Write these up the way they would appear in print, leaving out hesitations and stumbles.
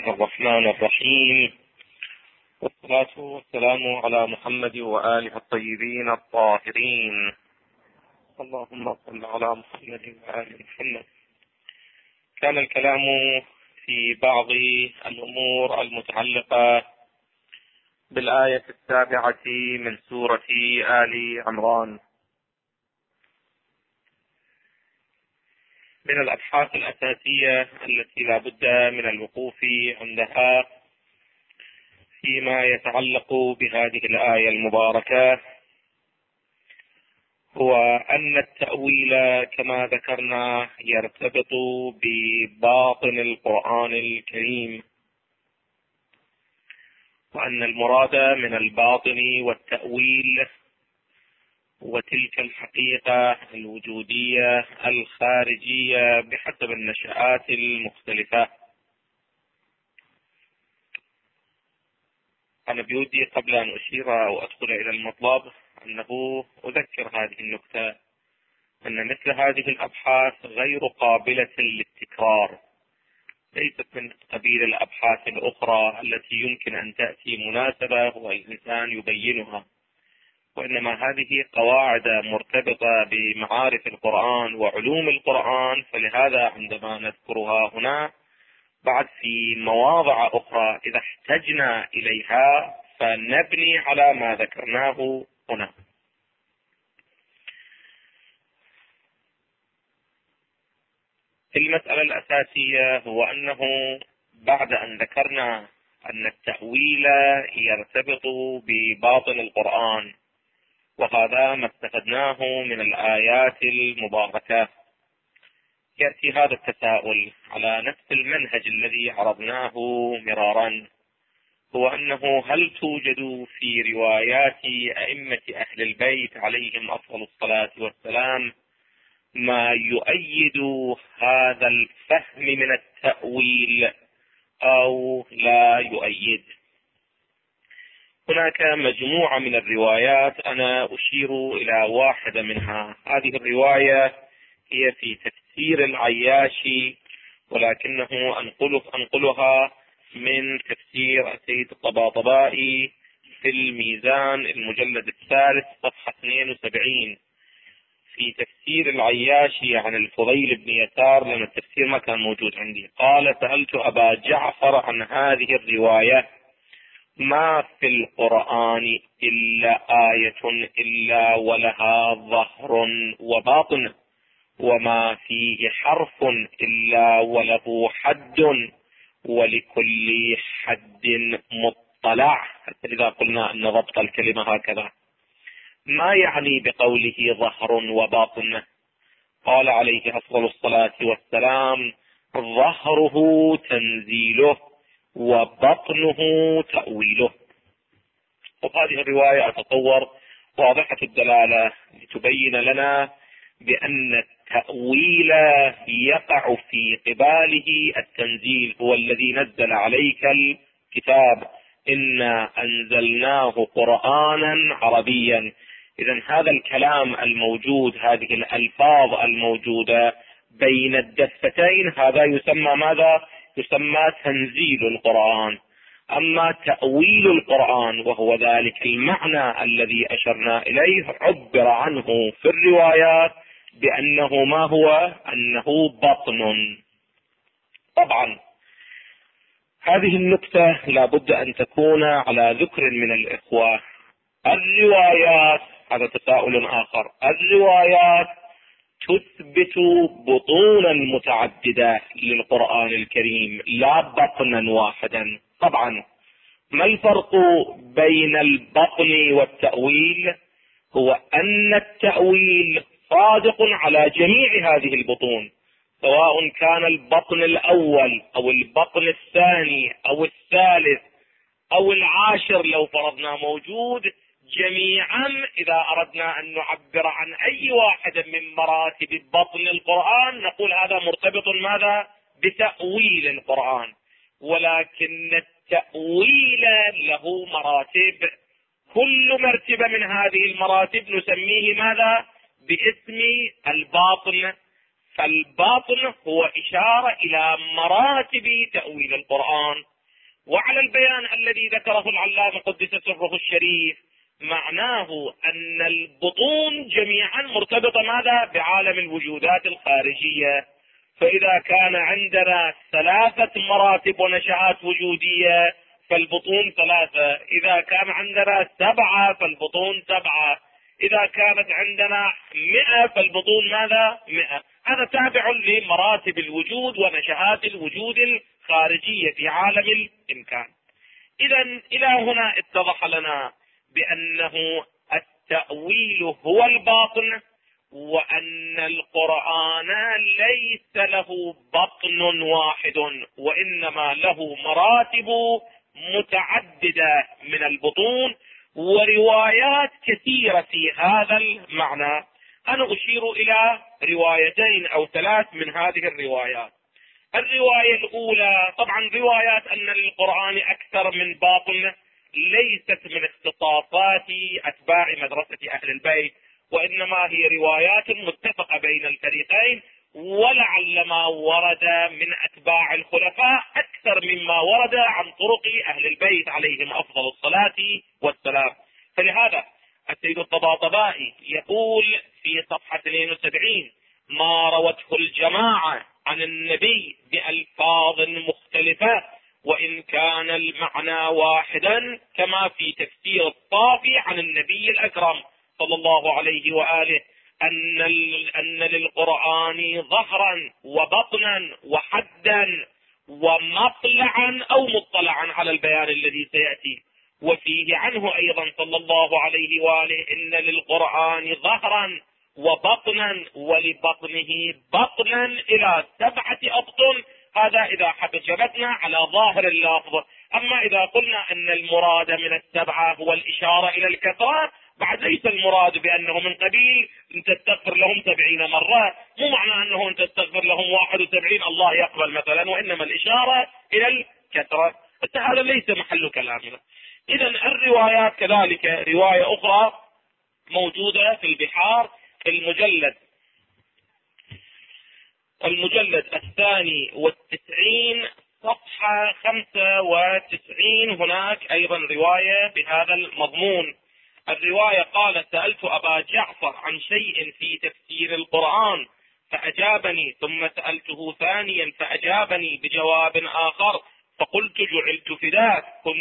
الرحمن الرحيم، والصلاة والسلام على محمد وآله الطيبين الطاهرين. اللهم صل على محمد وآل محمد. كان الكلام في بعض الأمور المتعلقة بالآية 7 من سورة آل عمران. من الأبحاث الأساسية التي لا بد من الوقوف عندها فيما يتعلق بهذه الآية المباركة هو أن التأويل كما ذكرنا يرتبط بباطن القرآن الكريم، وأن المراد من الباطن والتأويل وتلك الحقيقة الوجودية الخارجية بحسب النشآت المختلفة. أنا بودي قبل أن أشير أو أدخل إلى المطلب أنه أذكر هذه النكتة، أن مثل هذه الأبحاث غير قابلة للتكرار، ليست من قبيل الأبحاث الأخرى التي يمكن أن تأتي مناسبة والإنسان يبينها، وإنما هذه قواعد مرتبطة بمعارف القرآن وعلوم القرآن، فلهذا عندما نذكرها هنا بعد في مواضع أخرى إذا احتجنا إليها فنبني على ما ذكرناه هنا. المسألة الأساسية هو أنه بعد أن ذكرنا أن التأويل يرتبط بباطن القرآن، وهذا ما استفدناه من الآيات المباركة، يأتي هذا التساؤل على نفس المنهج الذي عرضناه مرارا، هو أنه هل توجد في روايات أئمة أهل البيت عليهم أفضل الصلاة والسلام ما يؤيد هذا الفهم من التأويل أو لا يؤيد؟ هناك مجموعة من الروايات أنا أشير إلى واحدة منها. هذه الرواية هي في تفسير العياشي، ولكنه أنقلها من تفسير السيد الطباطبائي في الميزان المجلد 3 صفحة 72 في تفسير العياشي عن الفضيل بن يسار، لأن التفسير ما كان موجود عندي. قال: سألت أبا جعفر عن هذه الرواية: ما في القرآن إلا آية إلا ولها ظهر وباطن، وما فيه حرف إلا وله حد، ولكل حد مطلع. حتى إذا قلنا أن ضبط الكلمة هكذا، ما يعني بقوله ظهر وباطن؟ قال عليه أفضل الصلاة والسلام: ظهره تنزيله وبطنه تأويله. وهذه الرواية أتصور واضحة الدلالة لتبين لنا بأن التأويل يقع في قباله التنزيل، هو الذي نزل عليك الكتاب، إنا أنزلناه قرآنا عربيا. إذن هذا الكلام الموجود، هذه الألفاظ الموجودة بين الدفتين، هذا يسمى ماذا؟ يسمى تنزيل القرآن. أما تأويل القرآن وهو ذلك المعنى الذي أشرنا إليه، عبر عنه في الروايات بأنه ما هو؟ أنه بطن. طبعا هذه النكتة لا بد أن تكون على ذكر من الإخوة. الروايات، هذا تساؤل آخر، الروايات تثبت بطونا متعددة للقرآن الكريم لا بطنا واحدا. طبعا ما الفرق بين البطن والتأويل؟ هو أن التأويل صادق على جميع هذه البطون، سواء كان البطن الأول أو البطن الثاني أو الثالث أو العاشر لو فرضنا موجود، جميعا إذا أردنا أن نعبر عن أي واحدة من مراتب بطن القرآن نقول هذا مرتبط ماذا؟ بتأويل القرآن. ولكن التأويل له مراتب، كل مرتبة من هذه المراتب نسميه ماذا؟ باسم الباطن. فالباطن هو إشارة إلى مراتب تأويل القرآن، وعلى البيان الذي ذكره العلامة قدس سره الشريف، معناه أن البطون جميعا مرتبطة ماذا؟ بعالم الوجودات الخارجية. فإذا كان عندنا 3 مراتب ونشآت وجودية فالبطون 3، إذا كان عندنا 7 فالبطون 7، إذا كانت عندنا 100 فالبطون ماذا؟ 100. هذا تابع لمراتب الوجود ونشآت الوجود الخارجية في عالم الإمكان. إذا إلى هنا اتضح لنا بأنه التأويل هو الباطن، وأن القرآن ليس له بطن واحد، وإنما له مراتب متعددة من البطون وروايات كثيرة في هذا المعنى. أنا أشير إلى 2 أو 3 من هذه الروايات. الرواية الأولى، طبعا روايات أن للقرآن أكثر من باطن ليست من اختصاصات أتباع مدرسة أهل البيت، وإنما هي روايات متفقة بين الفريقين، ولعل ما ورد من أتباع الخلفاء أكثر مما ورد عن طرق أهل البيت عليهم أفضل الصلاة والسلام. فلهذا السيد الطباطبائي يقول في صفحة 72: ما روته الجماعة عن النبي بألفاظ مختلفة وإن كان المعنى واحدا، كما في تفسير الطافي عن النبي الأكرم صلى الله عليه وآله أن للقرآن ظهرا وبطنا وحدا ومطلعا أو مطلعا على البيان الذي سيأتي. وفيه عنه أيضا صلى الله عليه وآله إن للقرآن ظهرا وبطنا ولبطنه بطنا إلى 7 أبطن. هذا إذا حجبتنا على ظاهر اللفظ. أما إذا قلنا أن المراد من 7 هو الإشارة إلى الكثرة، بعد ليس المراد بأنه من قبيل أن تستغفر لهم 70 مرة، مو معنى أنه أن تستغفر لهم 71 الله يقبل مثلا، وإنما الإشارة إلى الكثرة. هذا ليس محل كلامنا. إذا الروايات كذلك، رواية أخرى موجودة في البحار في المجلد 92 صفحة 95، هناك أيضا رواية بهذا المضمون. الرواية قال: سألت أبا جعفر عن شيء في تفسير القرآن فأجابني، ثم سألته ثانيا فأجابني بجواب آخر، فقلت: جعلت فداك،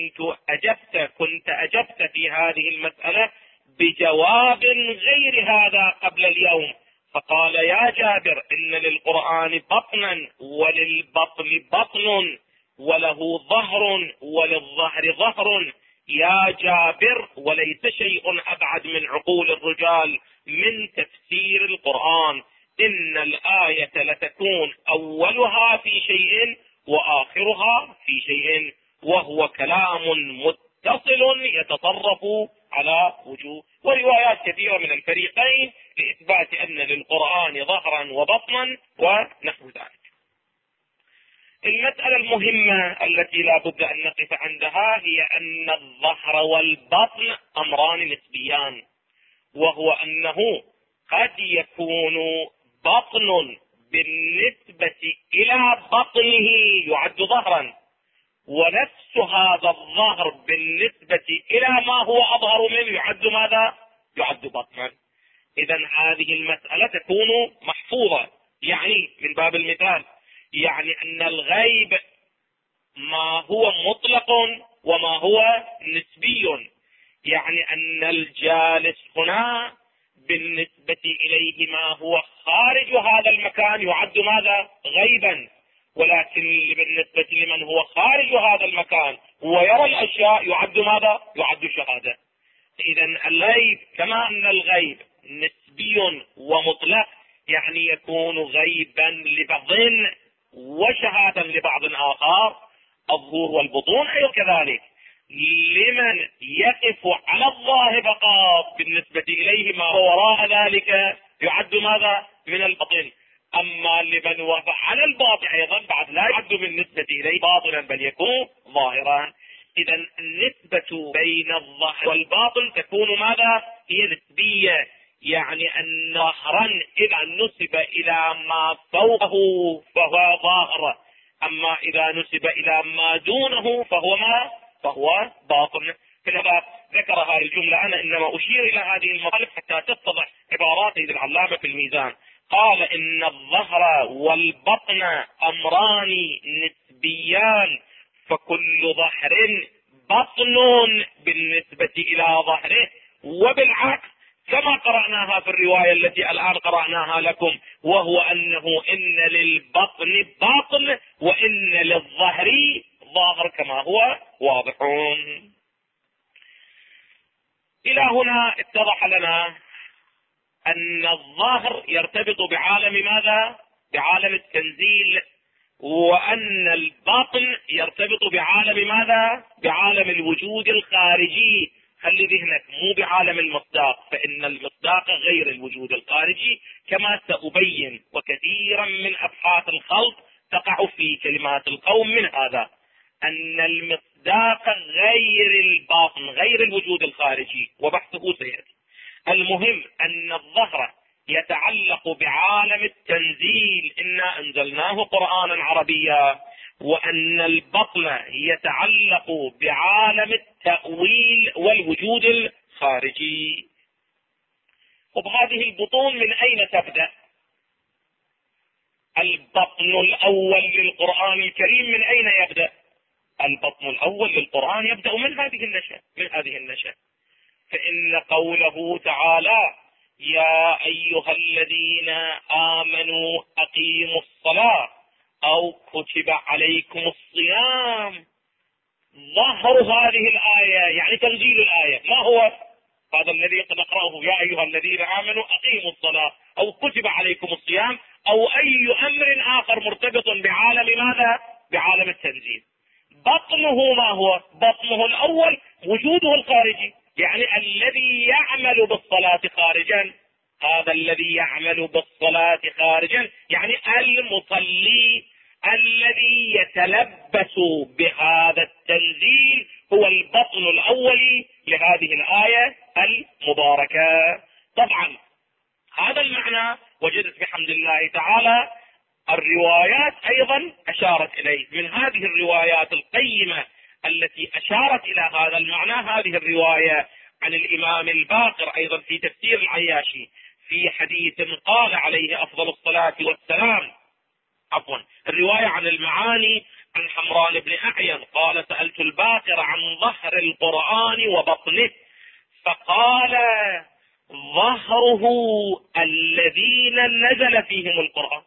كنت أجبت في هذه المسألة بجواب غير هذا قبل اليوم. فقال: يا جابر، إن للقرآن بطنا وللبطن بطن وله ظهر وللظهر ظهر. يا جابر، وليس شيء أبعد من عقول الرجال من تفسير القرآن. إن الآية لتكون أولها في شيء وآخرها في شيء، وهو كلام متصل يتطرف على وجوه. وروايات كثيرة من الفريقين لإثبات أن للقرآن ظهرا وبطنا ونحو ذلك. المسألة المهمة التي لا بد أن نقف عندها هي أن الظهر والبطن أمران نسبيان، وهو أنه قد يكون بطن بالنسبة إلى بطنه يعد ظهرا، ونفس هذا الظهر بالنسبة إلى ما هو أظهر منه يعد ماذا؟ يعد بطنا. إذا هذه المسألة تكون محفوظة. يعني من باب المثال، يعني أن الغيب ما هو مطلق وما هو نسبي، يعني أن الجالس هنا بالنسبة إليه ما هو خارج هذا المكان يعد ماذا؟ غيبا، ولكن بالنسبة لمن هو خارج هذا المكان ويرى الأشياء يعد ماذا؟ يعد شهادة. إذا الغيب كما أن الغيب نسبي ومطلق، يعني يكون غيبا لبعض وشهادة لبعض آخر. الظهور والبطون أيضا كذلك، لمن يقف على الله فقط بالنسبة إليه ما وراء ذلك يعد ماذا؟ من الباطن. أما لمن وقف على الباطن أيضا بعد لا يعد بالنسبة إليه باطنا بل يكون ظاهرا. إذا النسبة بين الظاهر والباطن تكون ماذا؟ هي نسبية، يعني أن ظهرا إذا نسب إلى ما فوقه فهو ظاهر، أما إذا نسب إلى ما دونه فهو باطن. في الباب ذكر هذه الجملة. أنا إنما أشير إلى هذه المطالب حتى تتضح عبارات سيد العلامة في الميزان. قال إن الظهر والبطن أمران نسبيان، فكل ظهر بطن بالنسبة إلى ظهره، وبالعكس كما قرأناها في الرواية التي الآن قرأناها لكم، وهو أنه إن للبطن باطن وإن للظهر ظاهر كما هو واضح. إلى هنا اتضح لنا أن الظاهر يرتبط بعالم ماذا؟ بعالم التنزيل، وأن الباطن يرتبط بعالم ماذا؟ بعالم الوجود الخارجي. خلي ذهنك مو بعالم المصداق، فإن المصداق غير الوجود الخارجي كما سأبين، وكثيرا من أبحاث الخلق تقع في كلمات القوم من هذا، أن المصداق غير الباطن غير الوجود الخارجي، وبحثه سيأتي. المهم أن الظهر يتعلق بعالم التنزيل، إنا أنزلناه قرآنا عربيا، وأن البطن يتعلق بعالم التأويل والوجود الخارجي. وبهذه البطون من أين تبدأ؟ البطن الأول للقرآن الكريم من أين يبدأ؟ البطن الأول للقرآن يبدأ من هذه النشأة. فإن قوله تعالى يا أيها الذين آمنوا أقيموا الصلاة أو كتب عليكم الصيام، ظهر هذه الآية يعني تنزيل الآية ما هو؟ هذا الذي نقرأه يا أيها الذين آمنوا أقيموا الصلاة أو كتب عليكم الصيام، أو أي أمر آخر مرتبط بعالم ماذا؟ بعالم التنزيل. بطنه ما هو؟ بطنه الأول وجوده الخارجي، يعني الذي يعمل بالصلاة خارجا. هذا الذي يعمل بالصلاة خارجا يعني المصلي الذي يتلبس بهذا التنزيل هو البطن الأول لهذه الآية المباركة. طبعا هذا المعنى وجدت بحمد الله تعالى الروايات أيضا أشارت إليه. من هذه الروايات القيمة التي أشارت إلى هذا المعنى هذه الرواية عن الإمام الباقر أيضا في تفسير العياشي في حديث قال عليه أفضل الصلاة والسلام، الرواية عن المعاني عن حمران بن أعين قال سألت الباقر عن ظهر القرآن وبطنه فقال ظهره الذين نزل فيهم القرآن،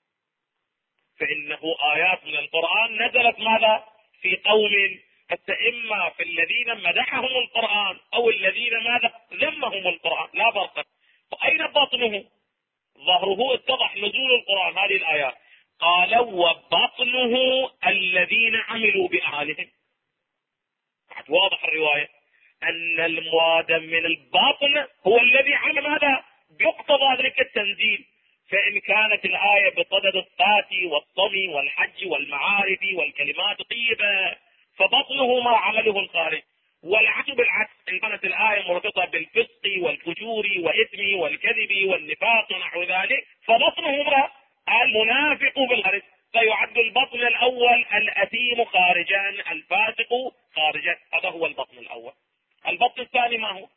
فإنه آيات من القرآن نزلت ماذا؟ في قوم، إما في الذين مدحهم القرآن أو الذين ماذا؟ ذمهم القرآن، لا فرق. فأين بطنه؟ ظهره اتضح نزول القرآن هذه الآيات. قال وبطنه الذين عملوا بأعمالهم. واضح الرواية أن المراد من الباطن هو الذي عمل هذا بيقتضى ذلك التنزيل. فإن كانت الآية بصدد الصلاة والصوم والحج والمعارف والكلمات طيبة فبطنه ما عمله الخارج، والعكس بالعكس إن كانت الآية مرتبطة بالفسق والفجور والإثم والكذب والنفاق ونحو ذلك فبطنه ما المنافق بالخارج، فيعد البطن الأول الأثيم خارجا الفاسق خارجا، هذا هو البطن الأول. البطن الثاني ما هو؟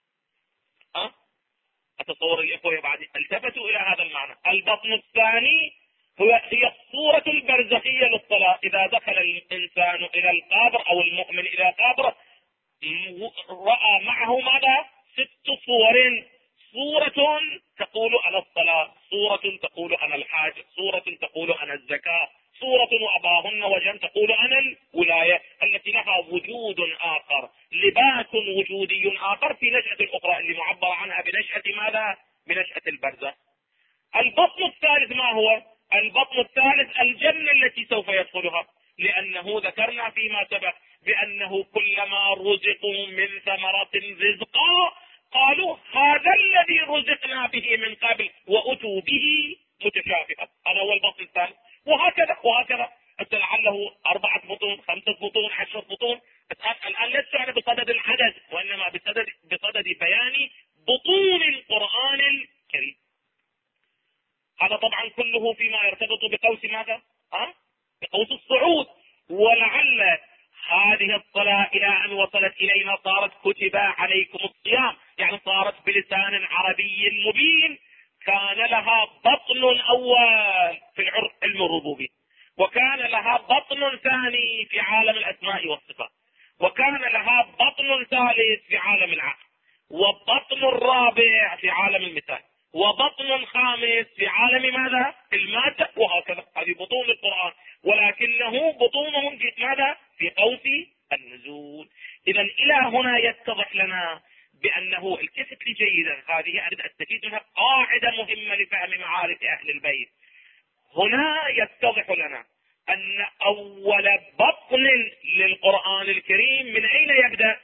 أتصور الإخوة بعد التفتوا إلى هذا المعنى. البطن الثاني هي الصورة البرزخية للصلاة. إذا دخل الإنسان إلى القبر أو المؤمن إلى قبر رأى معه ماذا؟ 6 صور. صورة تقول أنا الصلاة، صورة تقول أنا الحاج، صورة تقول أنا الزكاة، صورة وأباهن وجن تقول أنا الولاية التي لها وجود آخر، لباس وجودي آخر في نشأة الأخرى اللي معبر عنها بنشأة ماذا؟ بنشأة البرزخ. البطن الثالث ما هو؟ البطن الثالث الجنة التي سوف يدخلها، لأنه ذكرنا فيما سبق بأنه كلما رزقوا من ثمرة رزقا قالوا هذا الذي رزقنا به من قبل وأتوا به متشابها، هذا هو البطن الثالث. وهكذا لعله 4 بطون 5 بطون 10 بطون. الآن لست يعني بصدد العدد وإنما بصدد بيان بطون القرآن الكريم. هذا طبعا كله فيما يرتبط بقوس ماذا؟ بقوس هذه الصلاة إلى أن وصلت إلينا صارت كتب عليكم الصيام، يعني صارت بلسان عربي مبين. كان لها بطن أول في علم الربوبية، وكان لها بطن ثاني في عالم الأسماء والصفات، وكان لها بطن ثالث في عالم العقل، وبطن رابع في عالم المثال، وبطن خامس في عالم ماذا؟ المادة، وهكذا. هذه بطون القرآن، ولكنه بطونهم في ماذا؟ في قوس النزول. إذا إلى هنا يتضح لنا بأنه، التفت لي جيدا، هذه أريد أستفيد منها قاعدة مهمة لفهم معارف أهل البيت. هنا يتضح لنا أن أول بطن للقرآن الكريم من أين يبدأ؟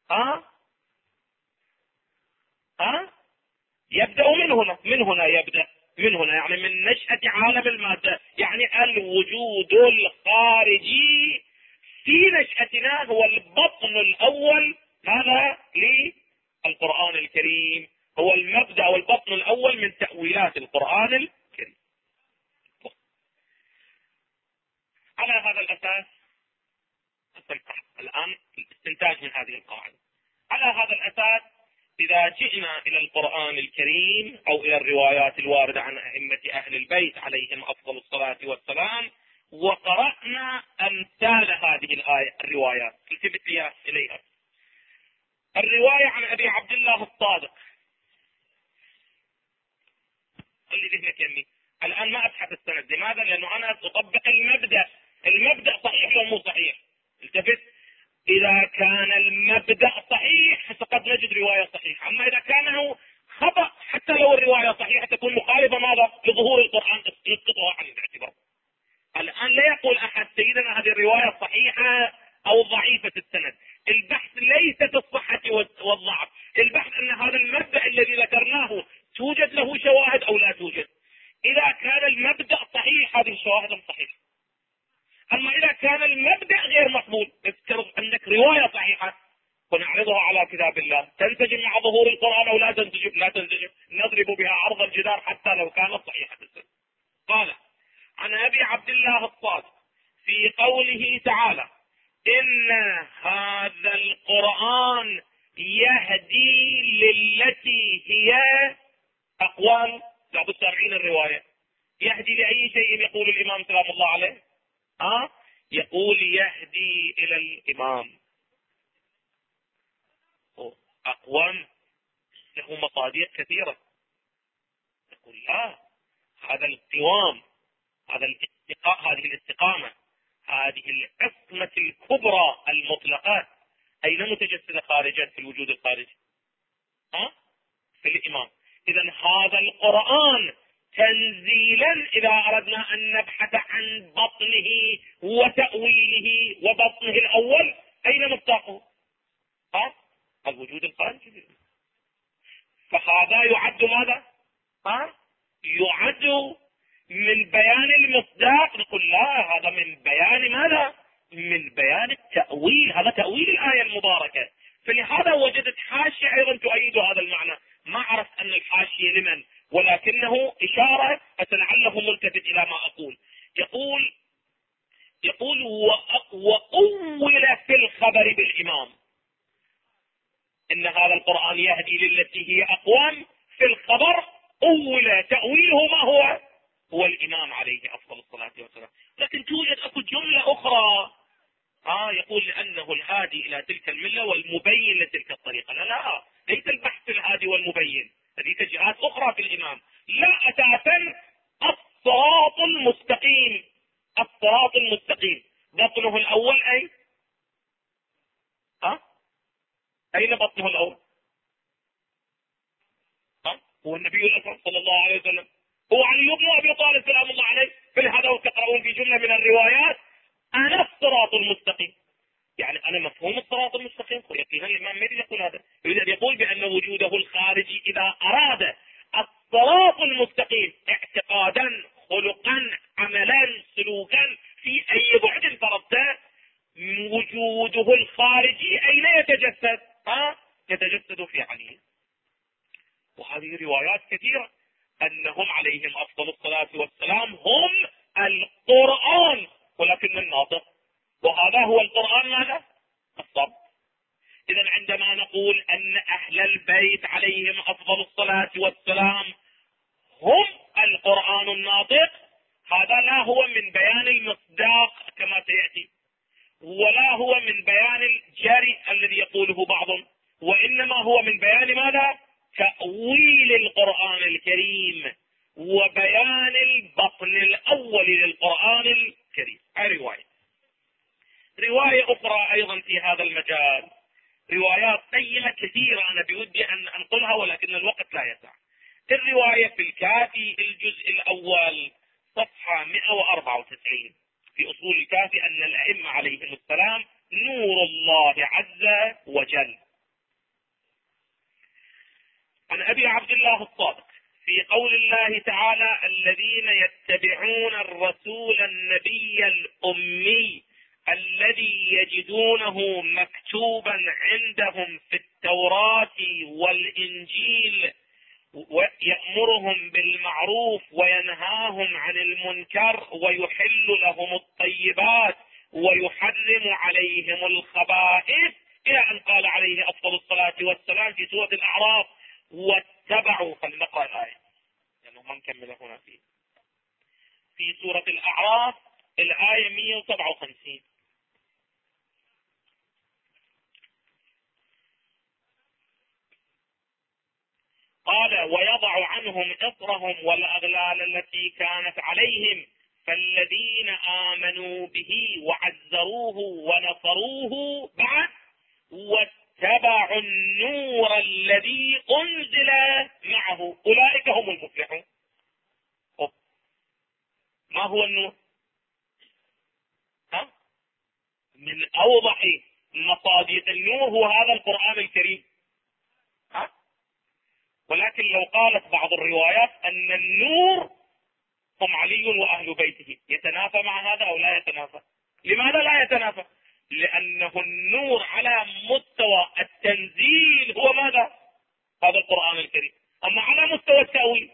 يبدأ من هنا يبدأ من هنا، يعني من نشأة عالم المادة، يعني الوجود الخارجي في نشأتنا هو البطن الأول. ماذا؟ للقرآن الكريم هو المبدأ والبطن الأول من تأويلات القرآن الكريم. على هذا الأساس الآن الاستنتاج من هذه القاعدة. على هذا الأساس إذا جئنا إلى القرآن الكريم أو إلى الروايات الواردة عن أئمة أهل البيت عليهم أفضل الصلاة والسلام، وقرأنا أمثال هذه الروايات، التفت لي إليها. الرواية عن أبي عبد الله الصادق، خلي ذهنك يمي الآن، ما أبحث السند. لماذا؟ لأنه أنا أطبق المبدأ صحيح ولا مو صحيح. التفت، إذا كان المبدأ صحيح فقد نجد رواية صحيحة، أما إذا كان خطأ حتى لو الرواية صحيحة تكون مخالفة ماذا؟ لظهور القرآن، يسقطها عن الاعتبار. الآن لا يقول أحد سيدنا هذه الرواية صحيحة أو ضعيفة السند. البحث ليس في الصحة والضعف، البحث أن هذا المبدأ الذي ذكرناه توجد له شواهد أو لا توجد. إذا كان المبدأ صحيح هذه الشواهد صحيحة، أما إذا كان المبدأ غير مقبول، افترض أنك رواية صحيحة ونعرضها على كتاب الله، تنسجم مع ظهور القرآن أو لا تنسجم؟ لا تنسجم، نضرب بها عرض الجدار حتى لو كانت صحيحة السند. قال عن أبي عبد الله الصادق في قوله تعالى: إن هذا القرآن يهدي للتي هي أقوام. لابد سامعين الرواية. يهدي لأي شيء يقول الإمام سلام الله عليه؟ يقول يهدي إلى الإمام. أقوام له مصادر كثيرة. يقول لا، هذا القوام، هذه الاستقامة، هذه العصمة الكبرى المطلقة أين متجسدة؟ خارجا في الوجود الخارجي، في الإمام. إذا هذا القرآن تنزيلا، إذا أردنا أن نبحث عن بطنه وتأويله وبطنه الأول، أين مصداقه؟ الوجود الخارجي. فهذا يعد ماذا؟ يعد من بيان المصداق. نقول لا، هذا من بيان ماذا؟ من بيان التأويل، هذا تأويل الآية المباركة. فلهذا وجدت حاشية أيضا تؤيد هذا المعنى. ما عرفت أن الحاشية لمن، ولكنه إشارة فلعله ملتفت إلى ما أقول. يقول وأول في الخبر بالإمام. إن هذا القرآن يهدي للتي هي أقوام، في الخبر أول تأويله ما هو الإمام عليه أفضل الصلاة والسلام. لكن توجد أكو جملة أخرى يقول لأنه الهادي إلى تلك الملة والمبين لتلك الطريقة. لا، ليس البحث الهادي والمبين، هذه تجهات أخرى في الإمام. لا، أساسا الصراط المستقيم. الصراط المستقيم بطنه الأول أين بطنه الأول؟ هو النبي الأكرم صلى الله عليه وسلم، هو علي بن أبي طالب سلام الله عليه. فلهذا تقرؤون في جملة من الروايات أنا الصراط المستقيم، يعني أنا مفهوم الصراط المستقيم. يقينا الإمام ما يقول هذا، يريد أن يقول بأن وجوده الخارجي إذا أراد الصراط المستقيم اعتقادا، خلقا، عملا، سلوكا، في أي بعد فرضته، وجوده الخارجي أين يتجسد؟ يتجسد في علي. وهذه روايات كثيرة أنهم عليهم أفضل الصلاة والسلام هم القرآن، ولكن الناطق. وهذا هو القرآن ماذا؟ يقول أن أهل البيت عليهم أفضل الصلاة والسلام هم القرآن الناطق، هذا لا هو من بيان المصداق كما سيأتي، ولا هو من بيان الجري الذي يقوله بعضهم، وإنما هو من بيان ماذا؟ تأويل القرآن الكريم وبيان البطن الأول للقرآن الكريم. رواية أخرى أيضا في هذا المجال، روايات قيمة كثيرة أنا بودي أن أنقلها ولكن الوقت لا يسع. الرواية في الكافي الجزء الأول صفحة 194 في أصول الكافي أن الأئمة عليهم السلام نور الله عز وجل. عن أبي عبد الله الصادق في قول الله تعالى: الذين يتبعون الرسول النبي الأمي الذي يجدونه مكتوبا عندهم في التوراة والإنجيل ويأمرهم بالمعروف وينهاهم عن المنكر ويحل لهم الطيبات ويحرم عليهم الخبائث، إلى أن قال عليه أفضل الصلاة والسلام في سورة الأعراف: واتبعوا. فلنقرأ الآية لأنه ما نكمل هنا في سورة الأعراف الآية 157. قال: ويضع عنهم إصرهم والأغلال التي كانت عليهم فالذين آمنوا به وعزروه ونصروه بعد واتبعوا النور الذي أنزل معه أولئك هم المفلحون. ما هو النور؟ من أوضح مصادق النور هو هذا القرآن الكريم. ولكن لو قالت بعض الروايات أن النور هم علي وأهل بيته، يتنافى مع هذا أو لا يتنافى؟ لماذا لا يتنافى؟ لأنه النور على مستوى التنزيل هو ماذا؟ هذا القرآن الكريم. أما على مستوى التأويل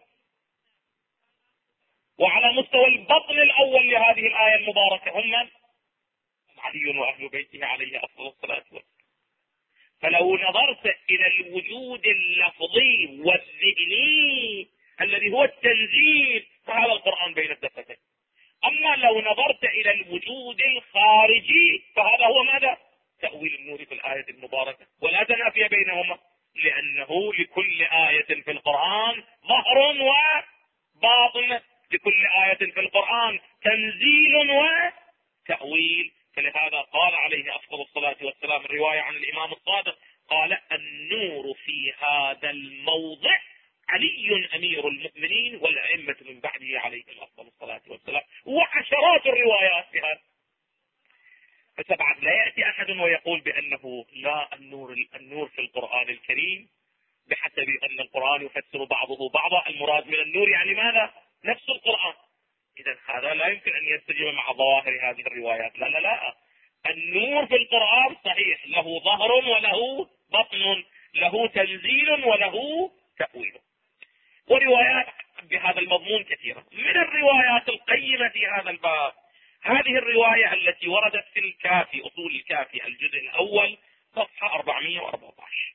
وعلى مستوى البطن الأول لهذه الآية المباركة هم علي وأهل بيته عليه أفضل الصلاة والسلام. فلو نظرت إلى الوجود اللفظي والذهني الذي هو التنزيل فهذا القرآن بين الدفتين. أما لو نظرت إلى الوجود الخارجي فهذا هو ماذا؟ تأويل النور في الآية المباركة، ولا تنافي بينهما، لأنه لكل آية في القرآن ظهر وباطن، لكل آية في القرآن تنزيل وتأويل. فلهذا قال عليه أفضل الصلاة والسلام الرواية عن الإمام الصادق قال: النور في هذا الموضع علي أمير المؤمنين والأئمة من بعده عليهم أفضل الصلاة والسلام، وعشرات الروايات في هذا. فبعد لا يأتي أحد ويقول بأنه لا، النور في القرآن الكريم بحسب أن القرآن يفسر بعضه بعضا، المراد من النور يعني ماذا؟ نفس القرآن. إذا هذا لا يمكن أن ينسجم مع ظواهر هذه الروايات. لا، النور في القرآن صحيح له ظهر وله بطن، له تنزيل وله تأويل. وروايات بهذا المضمون كثيرة. من الروايات القيمة في هذا الباب هذه الرواية التي وردت في الكافي، أصول الكافي الجزء الأول صفحة 414.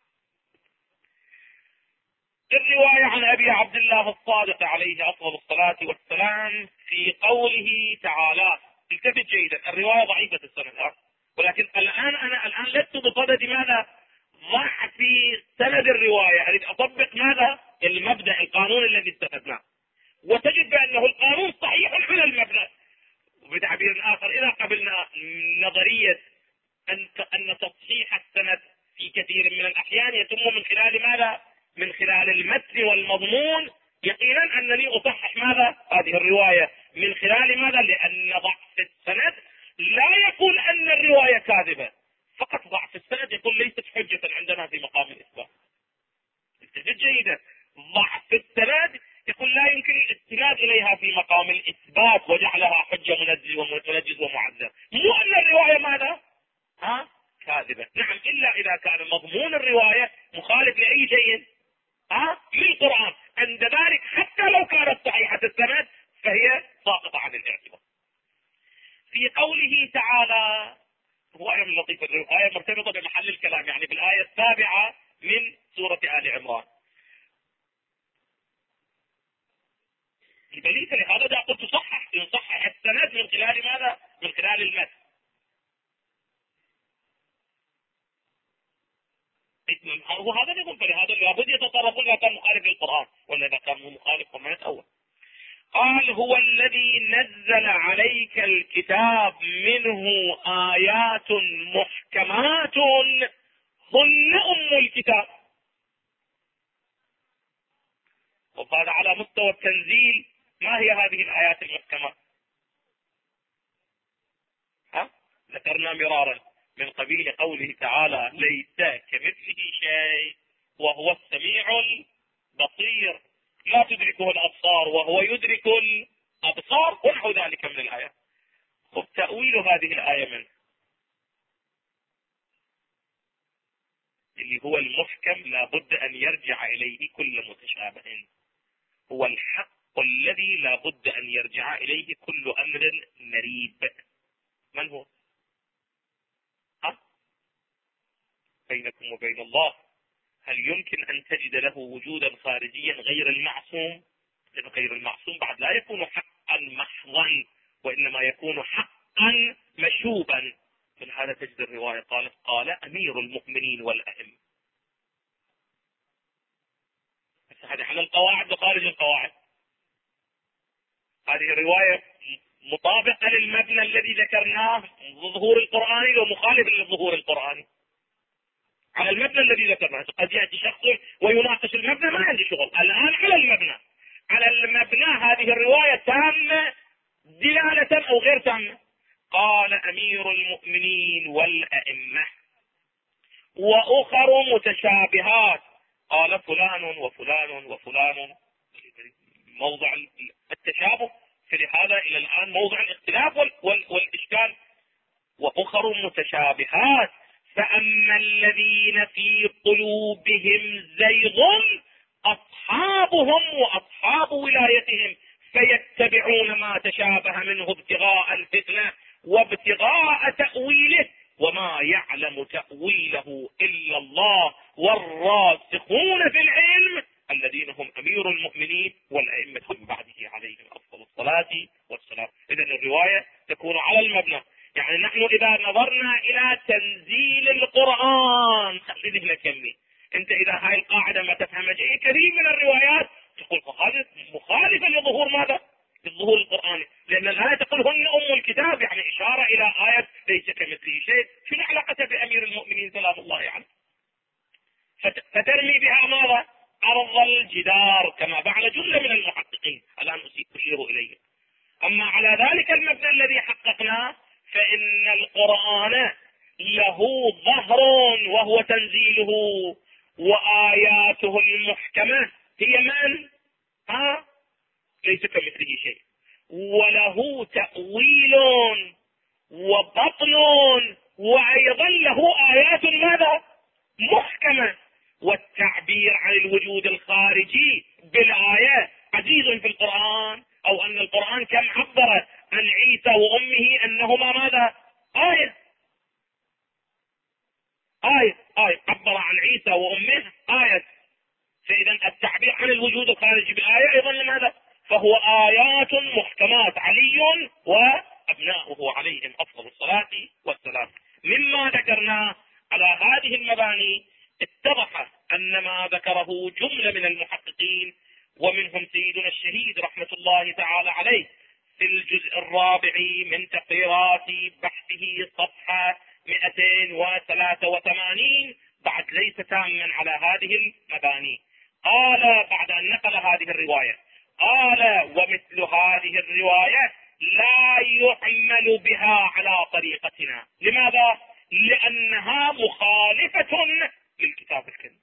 الرواية عن أبي عبد الله الصادق عليه أفضل الصلاة والسلام في قوله تعالى، التفت جيدا، الرواية ضعيفة السند، ولكن أنا الآن لست بصدد ماذا؟ ضع في سند الرواية، أريد أطبق ماذا؟ المبدأ، القانون الذي استفدناه، وتجد بأنه القانون صحيح على المبدأ. وبتعبير آخر، إذا قبلنا نظرية أن تصحيح السند في كثير من الأحيان يتم من خلال ماذا؟ من خلال المتن والمضمون، يقينا أنني أصحح ماذا؟ هذه الرواية من خلال ماذا؟ لأن ضعف السند لا يقول أن الرواية كاذبة، فقط ضعف السند يقول ليست حجة عندنا في مقام الإثبات. انتبه جيدا، ضعف السند يقول لا يمكن الاستناد إليها في مقام الإثبات وجعلها حجة منجز ومعذر، مو أن الرواية ماذا؟ كاذبة. نعم، إلا إذا كان مضمون الرواية مخالف لأي شيء للقرآن، عند ذلك حتى لو كانت صحيحة السند فهي ساقطة عن الاعتبار. في قوله تعالى: هو آية من لطيفة، آية مرتبطة بمحل الكلام، يعني بالآية السابعة من سورة آل عمران. ليس لهذا دا قلت يصحح السند من خلال ماذا؟ من خلال المتن. هو هذا يقول، فلهذا لابد يتطرقون إذا كان مخالف للقرآن، ولا إذا كان مخالف فما يتأول. قال هو الذي نزل عليك الكتاب منه آيات محكمات هن أم الكتاب. وهذا على مستوى التنزيل. ما هي هذه الآيات المحكمات؟ ذكرنا مرارا من قبيل قوله تعالى ليس كمثله شيء وهو السميع البصير، لا تدركه الأبصار وهو يدرك الأبصار، ونحو ذلك من الآيات. تأويل هذه الآية من اللي هو المحكم لا بد أن يرجع إليه كل متشابه، هو الحق الذي لا بد أن يرجع إليه كل أمر مريب. من هو؟ بينكم وبين الله هل يمكن أن تجد له وجودا خارجيا غير المعصوم؟ لأن غير المعصوم بعد لا يكون حقا محضا، وإنما يكون حقا مشوبا. من هذا تجد الرواية قالت قال أمير المؤمنين والأئمة. هذه على القواعد وخارج القواعد. هذه الرواية مطابقة للمبنى الذي ذكرناه، ظهور القرآن ومخالف للظهور القرآني. على المبنى الذي ذكرناه قد يأتي شخص ويناقش المبنى، ما عندي شغل الآن على المبنى. على المبنى هذه الرواية تامة دلالة أو غير تامة. قال أمير المؤمنين والأئمة. وأخر متشابهات قال فلان وفلان وفلان. موضع التشابه في هذا إلى الآن موضع الاختلاف والإشكال. وأخر متشابهات فأما الذين في قلوبهم زيغ أصحابهم وأصحاب ولايتهم فيتبعون ما تشابه منه ابتغاء الفتنة وابتغاء تأويله وما يعلم تأويله إلا الله والراسخون في العلم الذين هم أمير المؤمنين والأئمة من بعده عليهم أفضل الصلاة والسلام. إذن الرواية تكون على المبنى. يعني نحن إذا نظرنا إلى تنزيل القرآن، خلي ذهنك كمي، أنت إذا هاي القاعدة ما تفهمها شيء كثير من الروايات تقول هذا مخالفة لظهور ماذا؟ للظهور القرآني، لأن الآية تقول هن أم الكتاب، يعني إشارة إلى آية ليس كمثله شيء. شو علاقة بأمير المؤمنين سلام الله عليه؟ فترمي بها ماذا؟ عرض الجدار كما فعل جملة من المحققين الآن أشير إليه. أما على ذلك المبنى الذي حققناه فإن القرآن له ظهر وهو تنزيله، وآياته المحكمة هي من؟ ليس كمثله شيء، وله تأويل وبطن، وأيضا له آيات ماذا؟ محكمة. والتعبير عن الوجود الخارجي بالآية عزيز في القرآن، أو أن القرآن كم عبر عن عيسى وأمه أنهما ماذا؟ آية عبر عن عيسى وأمه آية. فإذا التعبير عن الوجود الخارجي بالآية أيضا لماذا؟ فهو آيات محكمات علي وأبناؤه عليهم أفضل الصلاة والسلام. مما ذكرنا على هذه المباني اتضح أن ما ذكره جملة من المحققين ومنهم سيدنا الشهيد رحمة الله تعالى عليه في الجزء الرابع من تقريرات بحثه صفحة 283 بعد ليس تاما على هذه المباني. قال بعد أن نقل هذه الرواية قال ومثل هذه الرواية لا يعمل بها على طريقتنا. لماذا؟ لأنها مخالفة للكتاب الكريم.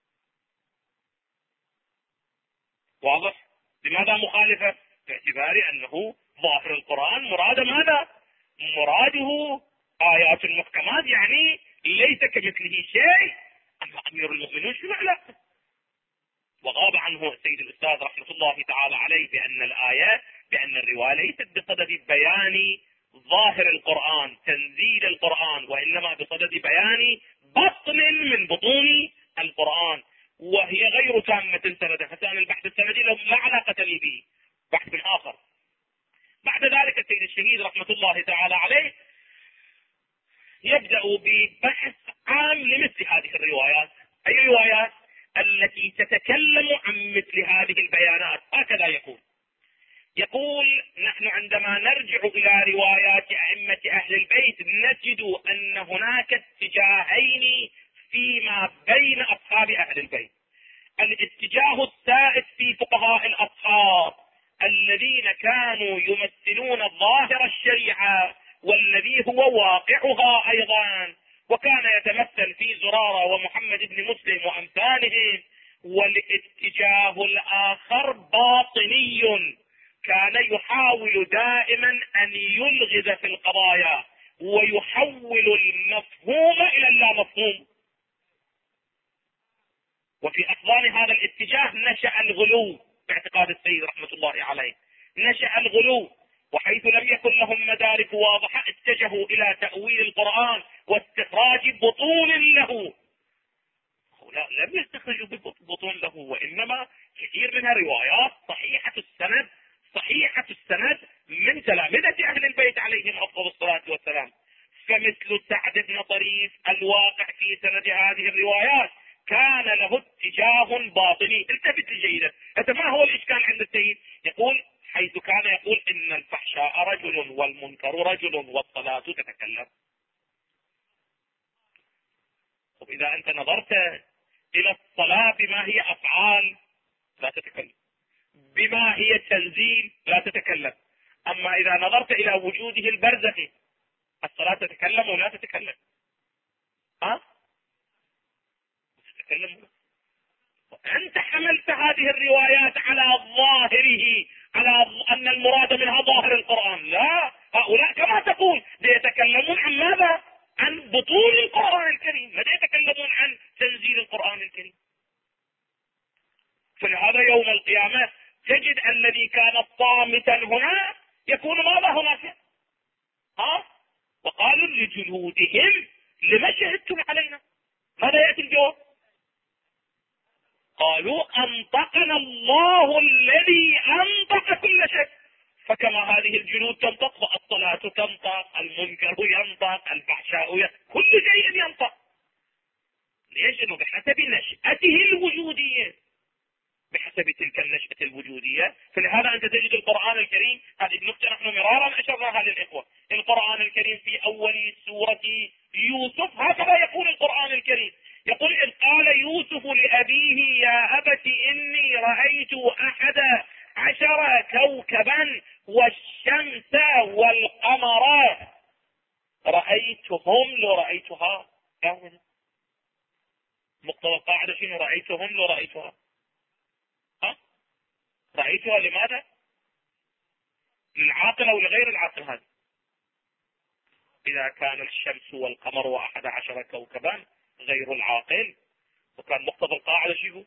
واضح؟ لماذا مخالفة؟ باعتبار أنه ظاهر القرآن مراد ماذا؟ مراده آيات المحكمات، يعني ليس كمثله شيء. أما أمير المؤمنين شو علاقة؟ وغاب عنه السيد الأستاذ رحمة الله تعالى عليه بأن الآية بأن الرواية ليست بصدد بيان ظاهر القرآن تنزيل القرآن، وإنما بصدد بيان بطن من بطون القرآن، وهي غير تامة سندا، فكان البحث السندي له لا علاقة لي به، بحث آخر. بعد ذلك السيد الشهيد رحمة الله تعالى عليه يبدأ ببحث عام لمثل هذه الروايات. أي روايات؟ التي تتكلم عن مثل هذه البيانات. هكذا يقول نحن عندما نرجع إلى روايات أئمة أهل البيت نجد أن هناك اتجاهين فيما بين أصحاب أهل البيت. الاتجاه السائد في فقهاء الأصحاب الذين كانوا يمثلون ظاهر الشريعة والذي هو واقعها أيضا، وكان يتمثل في زرارة ومحمد بن مسلم وأمثالهم. والاتجاه الآخر باطني، كان يحاول دائما أن يلغز في القضايا ويحول المفهوم إلى اللامفهوم. وفي أحضان هذا الاتجاه نشأ الغلو باعتقاد السيد رحمة الله عليه، نشأ الغلو، وحيث لم يكن لهم مدارك واضحة اتجهوا إلى تأويل القرآن واستخراج بطون له. لا، لم يستخرجوا بطون له، وإنما كثير منها روايات صحيحة السند، صحيحة السند من تلامذة أهل البيت عليهم أفضل الصلاة والسلام. فمثل سعد بن طريف الواقع في سند هذه الروايات كان له اتجاه باطني. التفت جيدا، ما هو الإشكال عند السيد؟ يقول حيث كان يقول إن الفحشاء رجل والمنكر رجل والصلاة تتكلم. طب إذا أنت نظرت إلى الصلاة بما هي أفعال لا تتكلم، بما هي تنزيل لا تتكلم. أما إذا نظرت إلى وجوده البرزخي الصلاة تتكلم ولا تتكلم؟ تتكلم. أنت حملت هذه الروايات على ظاهره، على أن المراد منها ظاهر القرآن. لا، هؤلاء كما تقول يتكلمون عن ماذا؟ عن بطون القرآن الكريم، لا يتكلمون عن تنزيل القرآن الكريم. فلهذا يوم القيامة تجد الذي كان صامتا هنا يكون ماذا هناك؟ وقالوا لجلودهم لما شهدتم علينا؟ ماذا يأتي الجواب؟ قالوا أنطقنا الله الذي أنطق كل شيء. فكما هذه الجلود تنطق، الصلاة تنطق، المنكر ينطق، الفحشاء كل شيء ينطق. ليش؟ إنه بحسب نشأته الوجودية، بحسب تلك النشأة الوجودية. فلهذا أنت تجد القرآن الكريم، هذه النقطة نحن مرارا أشرناها للإخوة، القرآن الكريم في أول سورة يوسف هكذا يقول القرآن الكريم، يقول إذ قال يوسف لأبيه يا أبت إني رأيت 11 كوكبا والشمس والقمر رأيتهم لو رأيتها. مقتضى القاعدة شنو؟ رأيتهم لو رأيتها. رأيتها لماذا؟ للعاقل أو لغير العاقل؟ هذا إذا كان الشمس والقمر و11 كوكبا غير العاقل، وكان مقتضى القاعدة شنو؟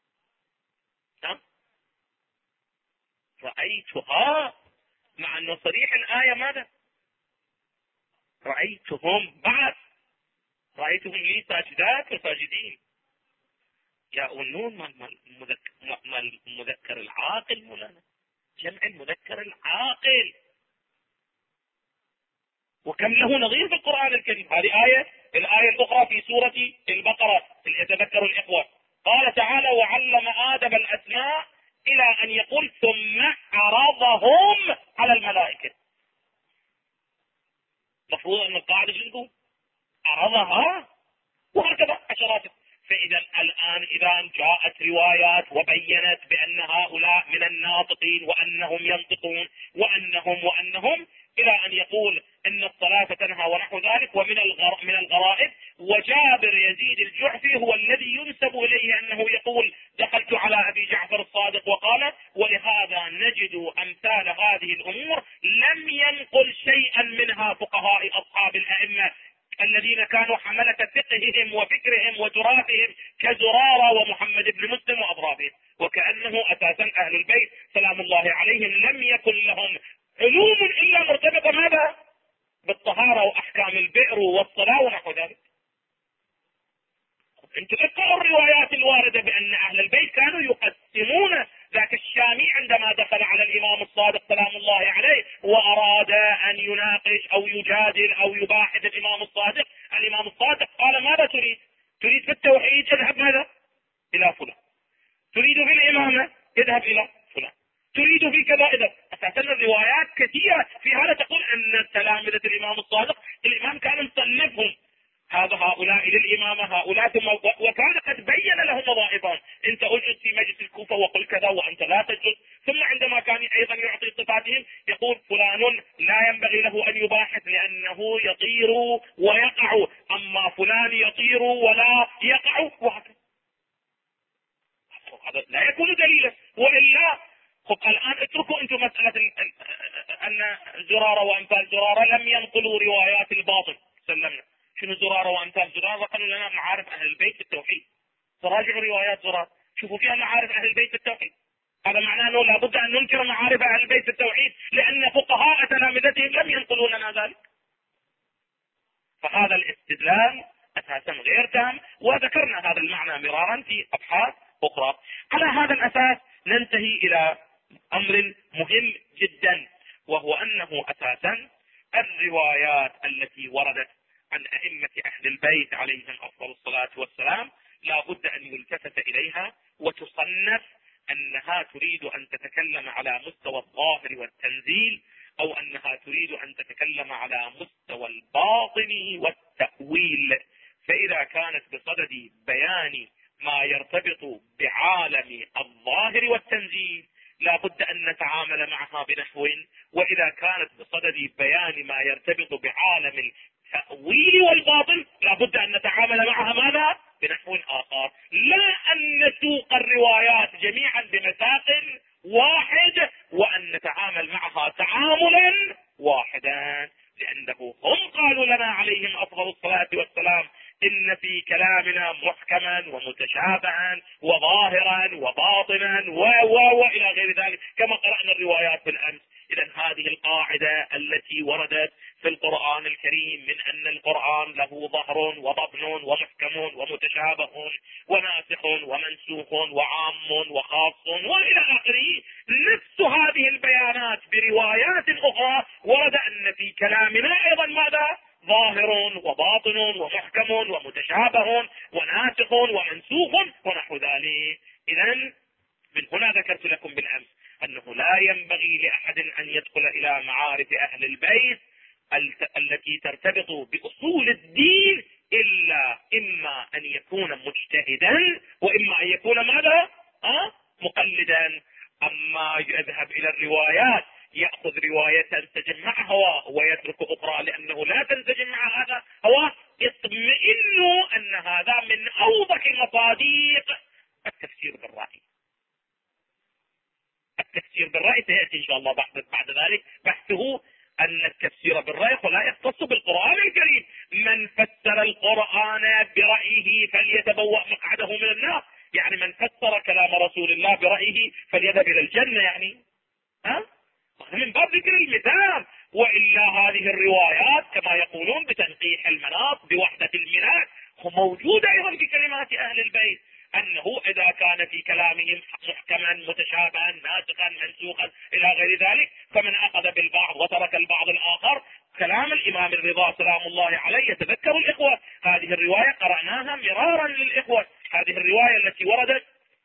رأيتها، مع أنه صريح الآية ماذا؟ رأيتهم، بعد رأيتهم لي ساجدات وساجدين. جاء النون ما المذكر العاقل مولانا، جمع المذكر العاقل، وكم له نظير في القرآن الكريم. هذه آية. الآية الأخرى في سورة البقرة يتذكر الإخوة، قال تعالى وعلم آدم الأسماء إلى أن يقول ثم عرضهم على الملائكة. مفروض أن القاعدة شنو؟ عرضها، وهكذا عشرات. فإذا الآن إذا جاءت روايات وبينت بأن هؤلاء من الناطقين وأنهم ينطقون وأنهم إلى أن يقول إن الصلاة تنهى ونحو ذلك، ومن الغرائب وجابر يزيد الجعفي هو الذي ينسب إليه أنه يقول دخلت على أبي جعفر الصادق وقال. ولهذا نجد أمثال هذه الأمور لم ينقل شيئا منها فقهاء أصحاب الأئمة الذين كانوا حملة فقههم وفكرهم وتراثهم كزرارة ومحمد بن مسلم وأضرابهم، وكأنه أساسا أهل البيت سلام الله عليهم لم يكن لهم علوم إلا مرتبطة ماذا؟ بالطهارة وأحكام البئر والصلاة ونحو ذلك. انتم اقرأوا الروايات الواردة بأن أهل البيت كانوا يقسمون. ذاك الشامي عندما دخل على الإمام الصادق سلام الله عليه وأراد أن يناقش أو يجادل أو يباحث الإمام الصادق قال ماذا تريد؟ تريد في التوحيد؟ اذهب ماذا؟ إلى فلان. تريد في الإمامة؟ اذهب إلى فلان. تريد في كذا؟ إذا أساسا الروايات كثيرة في هذا تقول أن تلامذة الإمام الصادق الإمام كان مصنفهم، هذا هؤلاء للإمامة هؤلاء، ثم وكان قد بين لهم وظائفهم. انت اجلس في مجلس الكوفة وقل كذا وانت لا تجلس. ثم عندما كان ايضا يعطي صفاتهم يقول فلان لا ينبغي له ان يباحث لانه يطير ويقع، اما فلان يطير ولا يقع، وهكذا. هذا لا يكون دليلا. والا الان اتركوا انتم مسألة ان زرارة وامثال زرارة لم ينقلوا روايات الباطل. سلمنا شنو زرارة وامثال زرارة؟ قالوا لنا معارف اهل البيت بالتوحيد. تراجعوا روايات زرارة شوفوا فيها معارف اهل البيت بالتوحيد. هذا معناه انه لابد ان ننكر معارف اهل البيت بالتوحيد لان فقهاء تلامذتهم لم ينقلوا لنا ذلك. فهذا الاستدلال اساسا غير تام، وذكرنا هذا المعنى مرارا في ابحاث اخرى. على هذا الاساس ننتهي الى امر مهم جدا، وهو انه اساسا الروايات التي وردت عن أئمة أهل البيت عليهم أفضل الصلاة والسلام لا بد أن يلتفت إليها وتصنف أنها تريد أن تتكلم على مستوى الظاهر والتنزيل، أو أنها تريد أن تتكلم على مستوى الباطن والتأويل. فإذا كانت بصدد بيان ما يرتبط بعالم الظاهر والتنزيل لا بد أن نتعامل معها بنحو، وإذا كانت بصدد بيان ما يرتبط بعالم التأويل والباطل لا بد أن نتعامل معها ماذا؟ بنحو آخر. لا أن نسوق الروايات جميعا بمساق واحد وأن نتعامل معها تعاملا واحدا، لأنه هم قالوا لنا عليهم أفضل الصلاة والسلام إن في كلامنا محكما ومتشابها وظاهرا وباطنا وإلى غير ذلك كما قرأنا الروايات بالأمس. إذا هذه القاعدة التي وردت في القرآن الكريم من أن القرآن له ظهر وبطن ومحكم ومتشابه وناسخ ومنسوخ وعام وخاص وإلى آخره، نفس هذه البيانات بروايات أخرى ورد أن في كلامنا أيضا ماذا؟ ظاهر وباطن ومحكم ومتشابه وناسخ ومنسوخ ونحو ذلك. إذا من هنا ذكرت لكم بالأمس أنه لا ينبغي لأحد أن يدخل إلى معارف أهل البيت التي ترتبط بأصول الدين إلا إما أن يكون مجتهدا وإما أن يكون ماذا؟ مقلدا. أما يذهب إلى الروايات يأخذ رواية تنسجم مع هواه ويترك أخرى لأنه لا تنسجم مع هذا هواه، اطمئنوا أن هذا من أوضح مصادق التفسير بالرأي. التفسير بالرأي سيأتي إن شاء الله بعد ذلك بحثه، أن التفسير بالرأي لا يختص بالقرآن الكريم. من فسر القرآن برأيه فليتبوأ مقعده من النار، يعني من فسر كلام رسول الله برأيه فليذهب إلى الجنة، يعني من باب ذكر المثال. وإلا هذه الروايات كما يقولون بتنقيح المناط بوحدة المناط موجودة أيضا في كلمات أهل البيت، أنه إذا كان في كلامهم محكما متشابها ناسخا منسوخا إلى غير ذلك، فمن أخذ بالبعض وترك البعض الآخر. كلام الإمام الرضا سلام الله عليه، يتذكر الإخوة هذه الرواية قرأناها مرارا للإخوة، هذه الرواية التي وردت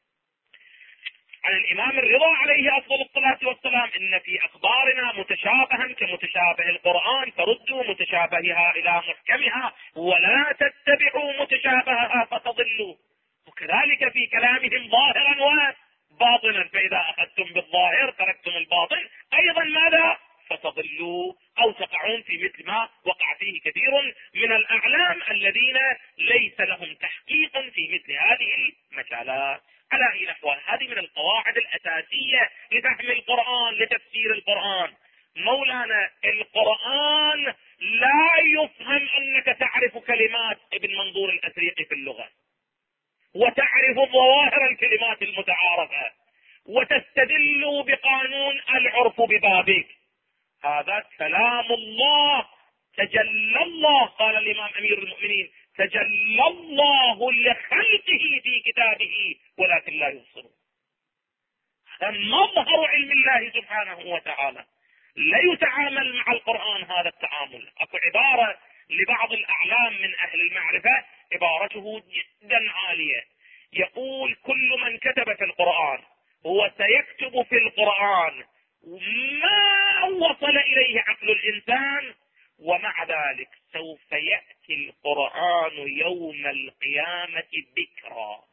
عن الإمام الرضا عليه أفضل الصلاة والسلام إن في أخبارنا متشابها كمتشابه القرآن فردوا متشابهها إلى محكمها ولا تتبعوا متشابهها فتضلوا. وكذلك في كلامهم ظاهرا وباطنا، فإذا أخذتم بالظاهر تركتم الباطن أيضا ماذا؟ فتضلوا أو تقعون في مثل ما وقع فيه كثير من الأعلام الذين ليس لهم تحقيق في مثل هذه المجالات. على أي نحو هذه من القواعد الأساسية لفهم القرآن لتفسير القرآن. مولانا القرآن لا يفهم أنك تعرف كلمات ابن منظور الأثريقي في اللغة وتعرف ظواهر الكلمات المتعارفة وتستدل بقانون العرف ببابك. هذا كلام الله تجلى الله، قال الإمام أمير المؤمنين: تجلى الله لخلقه في كتابه ولكن لا يبصرون. مظهر علم الله سبحانه وتعالى لا يتعامل مع القرآن هذا التعامل. اكو عبارة لبعض الأعلام من أهل المعرفة، عبارته جدا عالية، يقول: كل من كتب في القرآن هو سيكتب في القرآن ما وصل إليه عقل الإنسان، ومع ذلك سوف يأتي القرآن يوم القيامة بكرا.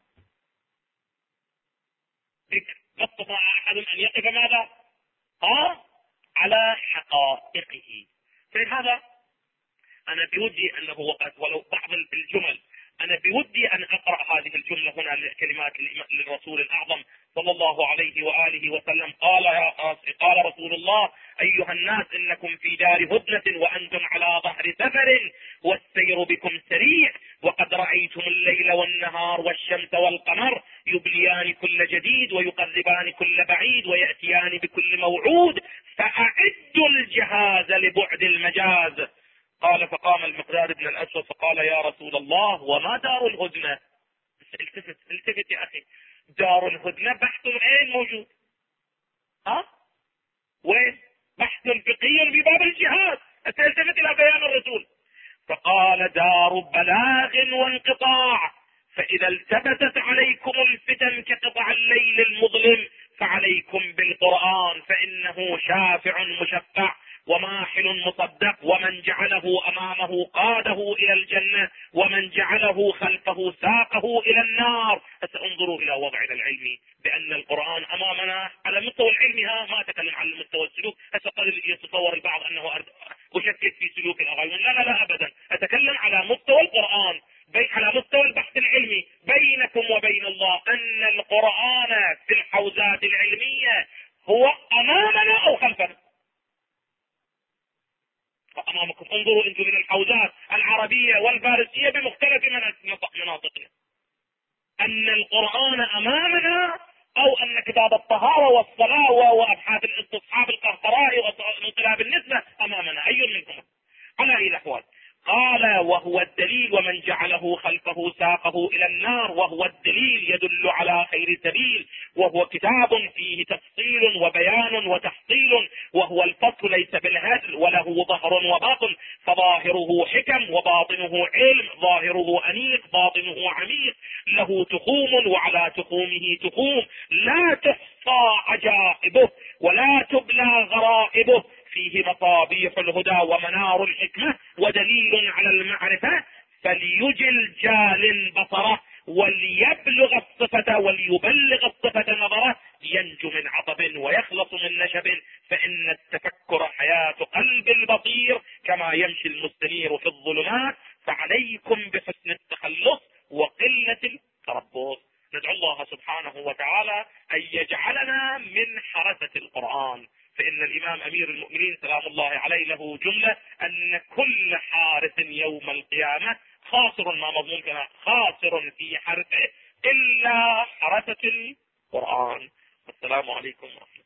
بكر لا استطاع أحد أن يقف ماذا؟ على حقائقه. فلهذا أنا بودي أنه ولو بعض الجمل، أنا بودي أن أقرأ هذه الجملة هنا، كلمات للرسول الأعظم صلى الله عليه وآله وسلم. قال رسول الله: أيها الناس، إنكم في دار هدنة وأنتم على ظهر سفر والسير بكم سريع، وقد رأيتم الليل والنهار والشمس والقمر يبليان كل جديد ويقربان كل بعيد ويأتيان بكل موعود، فأعدوا الجهاز لبعد المجاز. قال: فقام المقداد بن الأسود فقال: يا رسول الله، وما دار الهدنة؟ التفت يا أخي، دار الهدنة بحث أين موجود؟ وين؟ بحث فقهي بباب الجهاد. التفت إلى بيان الرسول. فقال: دار بلاغ وانقطاع، فإذا التبست عليكم الفتن كقطع الليل المظلم فعليكم بالقرآن، فإنه شافع مشفع وماحل مصدق، ومن جعله أمامه قاده إلى الجنة، ومن جعله خلفه ساقه إلى النار. انظروا إلى وضعنا العلمي بأن القرآن أمامنا على مستوى العلم، ما أتكلم عن مستوى السلوك. قد يتصور البعض أنه أشكك في سلوك الآخرين، لا أبدا، أتكلم على مستوى القرآن، على مستوى البحث العلمي بينكم وبين الله، أن القرآن في الحوزات العلمية هو أمامنا أو خلفنا؟ أمامكم. انظروا أنتم من الحوزات العربية والفارسية بمختلف مناطقها، أن القرآن أمامنا، أو أن كتاب الطهارة والصلاة وأبحاث الاستصحاب القهقرائي وانقلاب النسبة أمامنا، أي منكم؟ على أي الأحوال. قال: وهو الدليل، ومن جعله خلفه ساقه إلى النار، وهو الدليل يدل على خير سبيل، وهو كتاب فيه تفصيل وبيان وتحصيل، وهو الفصل ليس بالهزل، وله ظهر وباطن، فظاهره حكم وباطنه علم، ظاهره أنيق باطنه عميق، له تخوم وعلى تخومه تخوم، لا تحصى عجائبه ولا تبلى غرائبه، فيه مصابيح الهدى ومنار الحكمة ودليل على المعرفة، فليجل جال بصره وليبلغ الصفة وليبلغ الصفة نظره، ينجو من عطب ويخلص من نشب، فإن التفكر حياة قلب البصير كما يمشي المستنير في الظلمات، فعليكم بحسن التخلص وقلة التربص. ندعو الله سبحانه وتعالى أن يجعلنا من حرسة القرآن، فإن الإمام أمير المؤمنين سلام الله عليه له جملة: أن كل حارس يوم القيامة خاسر، ما مضمون كما خاسر في حرسه إلا حرسة القرآن. والسلام عليكم ورحمة الله.